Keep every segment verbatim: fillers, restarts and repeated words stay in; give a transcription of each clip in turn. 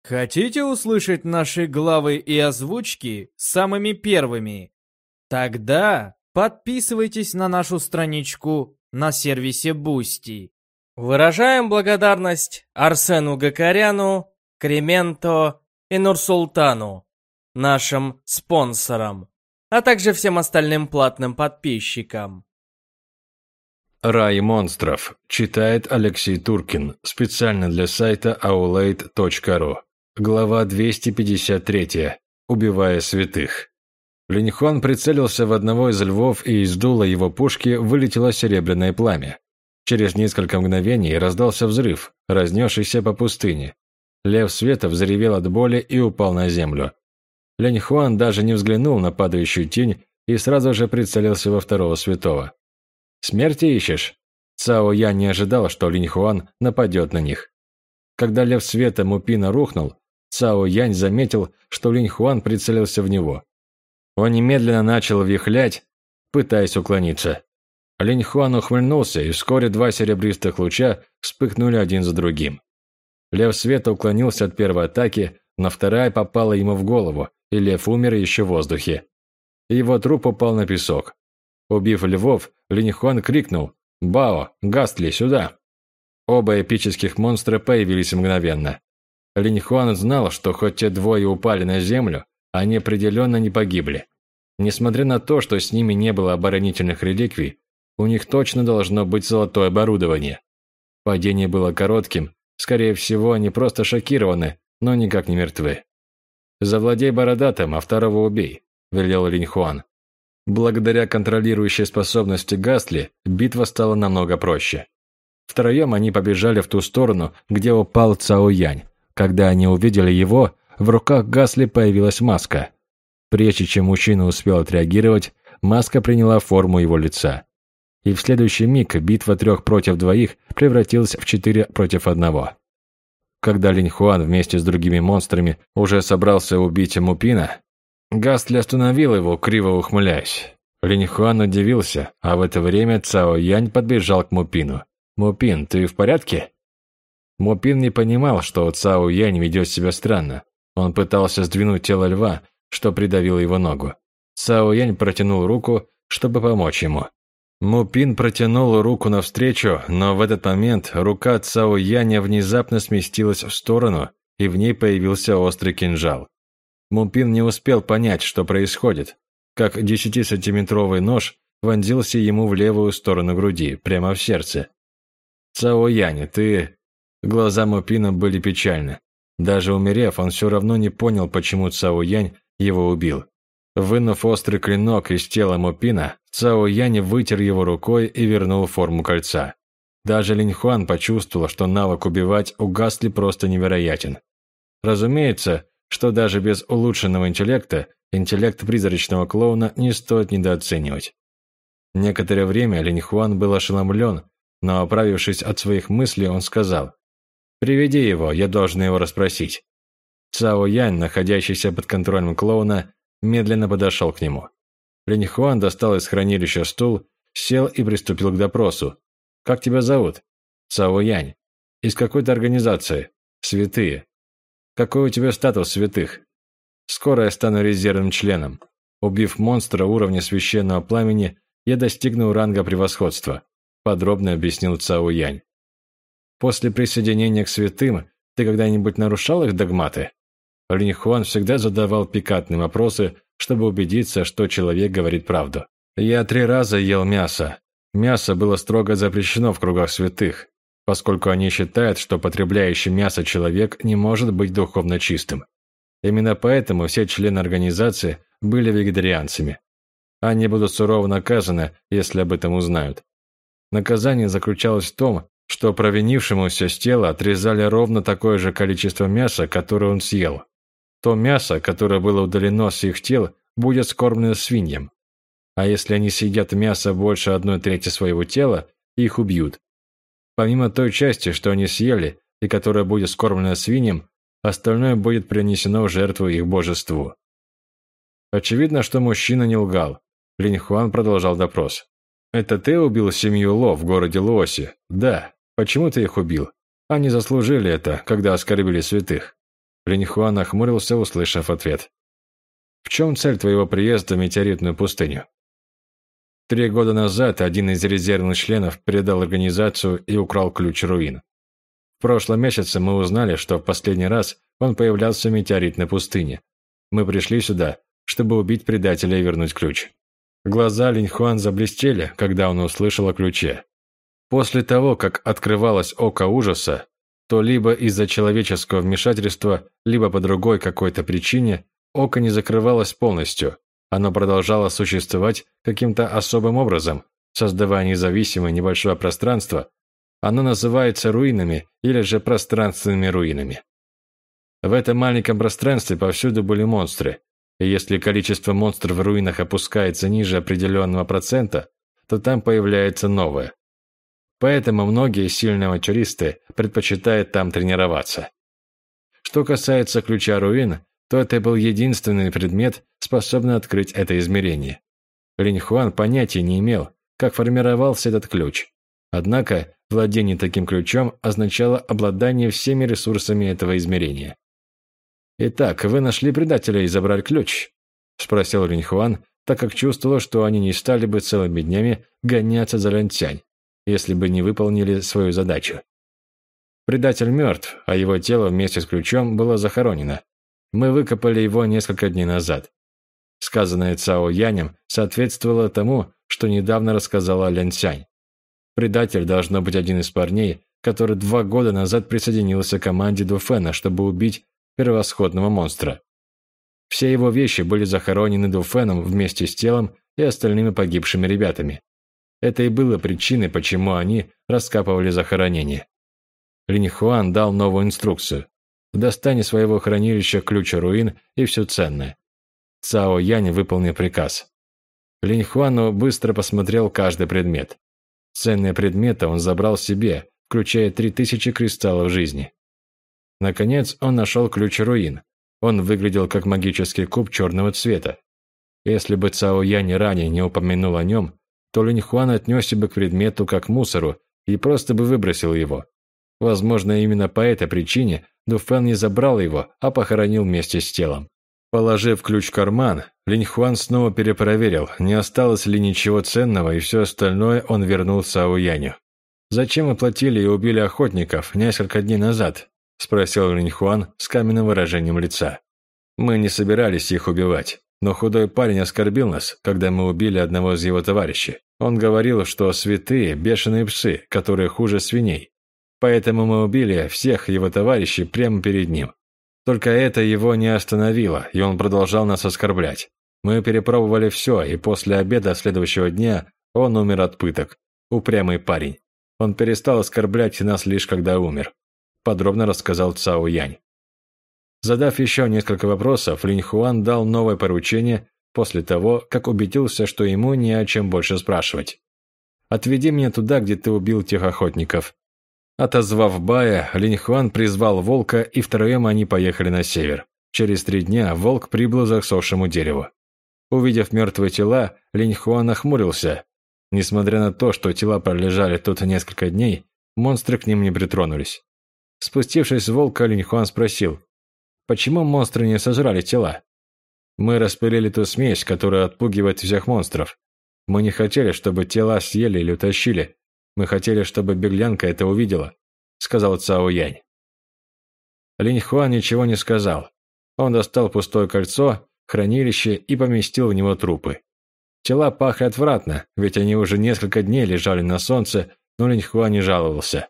Хотите услышать наши главы и озвучки самыми первыми? Тогда подписывайтесь на нашу страничку на сервисе Boosty. Выражаем благодарность Арсену Гакаряну, Кременто и Нурсултану, нашим спонсорам, а также всем остальным платным подписчикам. Рай монстров. Читает Алексей Туркин. Специально для сайта аулейт точка ру. Глава двести пятьдесят три. Убивая святых. Линьхуан прицелился в одного из львов, и из дула его пушки вылетело серебряное пламя. Через несколько мгновений раздался взрыв, разнесшийся по пустыне. Лев света взревел от боли и упал на землю. Линьхуан даже не взглянул на падающую тень и сразу же прицелился во второго святого. «Смерти ищешь?» Цао Янь не ожидал, что Линьхуан нападет на них. Когда лев света Мупина рухнул, Цао Янь заметил, что Линьхуан прицелился в него. Он немедленно начал вихлять, пытаясь уклониться. Линьхуан ухмыльнулся, и вскоре два серебристых луча вспыхнули один за другим. Лев света уклонился от первой атаки, но вторая попала ему в голову, и лев умер еще в воздухе. Его труп упал на песок. Убив львов, Линьхуан крикнул: «Бао, Гастли, сюда!» Оба эпических монстра появились мгновенно. Линьхуан знал, что хоть те двое упали на землю, они определенно не погибли. Несмотря на то, что с ними не было оборонительных реликвий, у них точно должно быть золотое оборудование. Падение было коротким, скорее всего, они просто шокированы, но никак не мертвы. «Завладей бородатым, а второго убей», – велел Линьхуан. Благодаря контролирующей способности Гастли, битва стала намного проще. Втроем они побежали в ту сторону, где упал Цао Янь. Когда они увидели его, в руках Гастли появилась маска. Прежде чем мужчина успел отреагировать, маска приняла форму его лица. И в следующий миг битва трех против двоих превратилась в четыре против одного. Когда Линьхуан вместе с другими монстрами уже собрался убить Мупина, Гастли остановил его, криво ухмыляясь. Линьхуан удивился, а в это время Цао Янь подбежал к Мупину. «Мупин, ты в порядке?» Мупин не понимал, что Цао Янь ведет себя странно. Он пытался сдвинуть тело льва, что придавило его ногу. Цао Янь протянул руку, чтобы помочь ему. Мупин протянул руку навстречу, но в этот момент рука Цао Яня внезапно сместилась в сторону, и в ней появился острый кинжал. Мупин не успел понять, что происходит, как десятисантиметровый нож вонзился ему в левую сторону груди, прямо в сердце. «Цао Янь, ты...» Глаза Мупина были печальны. Даже умерев, он все равно не понял, почему Цао Янь его убил. Вынув острый клинок из тела Мупина, Цао Янь вытер его рукой и вернул форму кольца. Даже Линьхуан почувствовал, что навык убивать у Гастли просто невероятен. Разумеется, что даже без улучшенного интеллекта, интеллект призрачного клоуна не стоит недооценивать. Некоторое время Линьхуан был ошеломлен, но, оправившись от своих мыслей, он сказал: «Приведи его, я должен его расспросить». Цао Янь, находящийся под контролем клоуна, медленно подошел к нему. Линьхуан достал из хранилища стул, сел и приступил к допросу. «Как тебя зовут?» «Цао Янь». «Из какой-то организации?» «Святые». «Какой у тебя статус святых?» «Скоро я стану резервным членом. Убив монстра уровня священного пламени, я достигну ранга превосходства», подробно объяснил Цао Янь. «После присоединения к святым ты когда-нибудь нарушал их догматы?» Линьхуан всегда задавал пикантные вопросы, чтобы убедиться, что человек говорит правду. «Я три раза ел мясо. Мясо было строго запрещено в кругах святых, поскольку они считают, что потребляющий мясо человек не может быть духовно чистым. Именно поэтому все члены организации были вегетарианцами. Они будут сурово наказаны, если об этом узнают. Наказание заключалось в том, что провинившемуся с тела отрезали ровно такое же количество мяса, которое он съел. То мясо, которое было удалено с их тел, будет скормлено свиньям. А если они съедят мясо больше одной трети своего тела, их убьют. Помимо той части, что они съели, и которая будет скормлена свиньям, остальное будет принесено в жертву их божеству». Очевидно, что мужчина не лгал. Линьхуан продолжал допрос. «Это ты убил семью Ло в городе Луоси?» «Да. Почему ты их убил? Они заслужили это, когда оскорбили святых». Линьхуан нахмурился, услышав ответ. «В чем цель твоего приезда в метеоритную пустыню?» Три года назад один из резервных членов предал организацию и украл ключ руин. В прошлом месяце мы узнали, что в последний раз он появлялся в метеоритной пустыне. Мы пришли сюда, чтобы убить предателя и вернуть ключ. Глаза Линьхуан заблестели, когда он услышал о ключе. После того, как открывалось око ужаса, то либо из-за человеческого вмешательства, либо по другой какой-то причине, око не закрывалось полностью. Оно продолжало существовать каким-то особым образом, создавая независимое небольшое пространство. Оно называется руинами или же пространственными руинами. В этом маленьком пространстве повсюду были монстры, и если количество монстров в руинах опускается ниже определенного процента, то там появляется новое. Поэтому многие сильные авантюристы предпочитают там тренироваться. Что касается ключа руин, то это был единственный предмет, способный открыть это измерение. Линьхуан понятия не имел, как формировался этот ключ. Однако владение таким ключом означало обладание всеми ресурсами этого измерения. «Итак, вы нашли предателя и забрали ключ?» – спросил Линьхуан, так как чувствовал, что они не стали бы целыми днями гоняться за Лянцянь, если бы не выполнили свою задачу. Предатель мертв, а его тело вместе с ключом было захоронено. Мы выкопали его несколько дней назад. Сказанное Цао Янем соответствовало тому, что недавно рассказала Лянцянь. Предатель должно быть один из парней, который два года назад присоединился к команде Дуфена, чтобы убить превосходного монстра. Все его вещи были захоронены Дуфеном вместе с телом и остальными погибшими ребятами. Это и было причиной, почему они раскапывали захоронение. Линьхуан дал новую инструкцию. Достань из своего хранилища ключ руин и все ценное. Цао Янь выполнил приказ. Линьхуану быстро посмотрел каждый предмет. Ценные предметы он забрал себе, включая три тысячи кристаллов жизни. Наконец он нашел ключ руин. Он выглядел как магический куб черного цвета. Если бы Цао Янь ранее не упомянул о нем, то Линьхуан отнесся бы к предмету как к мусору и просто бы выбросил его. Возможно, именно по этой причине Дуфен не забрал его, а похоронил вместе с телом. Положив ключ в карман, Линьхуан снова перепроверил, не осталось ли ничего ценного, и все остальное он вернул Цао Яню. «Зачем вы платили и убили охотников несколько дней назад?» – спросил Линьхуан с каменным выражением лица. «Мы не собирались их убивать, но худой парень оскорбил нас, когда мы убили одного из его товарищей. Он говорил, что святые – бешеные псы, которые хуже свиней. Поэтому мы убили всех его товарищей прямо перед ним. Только это его не остановило, и он продолжал нас оскорблять. Мы перепробовали все, и после обеда следующего дня он умер от пыток. Упрямый парень. Он перестал оскорблять нас лишь когда умер», – подробно рассказал Цао Янь. Задав еще несколько вопросов, Линьхуан дал новое поручение после того, как убедился, что ему не о чем больше спрашивать. «Отведи меня туда, где ты убил тех охотников». Отозвав Бая, Линьхуан призвал волка, и втроем они поехали на север. Через три дня волк прибыл к засохшему дереву. Увидев мертвые тела, Линьхуан нахмурился. Несмотря на то, что тела пролежали тут несколько дней, монстры к ним не притронулись. Спустившись с волка, Линьхуан спросил, «Почему монстры не сожрали тела?» «Мы распылили ту смесь, которая отпугивает всех монстров. Мы не хотели, чтобы тела съели или утащили. Мы хотели, чтобы беглянка это увидела», – сказал Цао Янь. Линьхуан ничего не сказал. Он достал пустое кольцо, хранилище и поместил в него трупы. Тела пахли отвратно, ведь они уже несколько дней лежали на солнце, но Линьхуан не жаловался.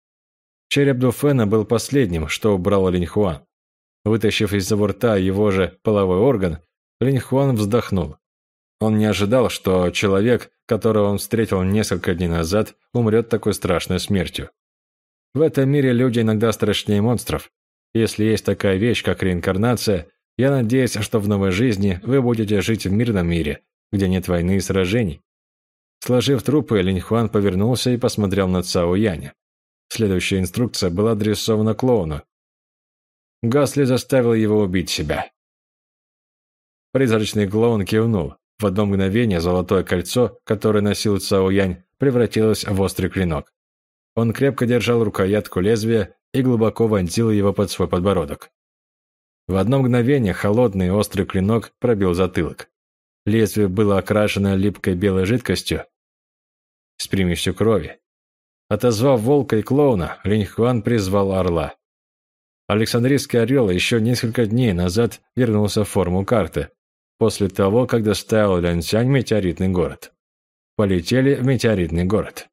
Череп Дуфена был последним, что убрал Линьхуан. Вытащив из его рта его же половой орган, Линьхуан вздохнул. Он не ожидал, что человек, которого он встретил несколько дней назад, умрет такой страшной смертью. В этом мире люди иногда страшнее монстров. Если есть такая вещь, как реинкарнация, я надеюсь, что в новой жизни вы будете жить в мирном мире, где нет войны и сражений. Сложив трупы, Линьхуан повернулся и посмотрел на Цао Яня. Следующая инструкция была адресована клоуну. Гасли заставил его убить себя. Призрачный клоун кивнул. В одно мгновение золотое кольцо, которое носил Цао Янь, превратилось в острый клинок. Он крепко держал рукоятку лезвия и глубоко вонзил его под свой подбородок. В одно мгновение холодный острый клинок пробил затылок. Лезвие было окрашено липкой белой жидкостью с примесью крови. Отозвав волка и клоуна, Линь-Хуан призвал орла. Александрийский орел еще несколько дней назад вернулся в форму карты, после того, как доставил Ляньцянь в метеоритный город. Полетели в метеоритный город.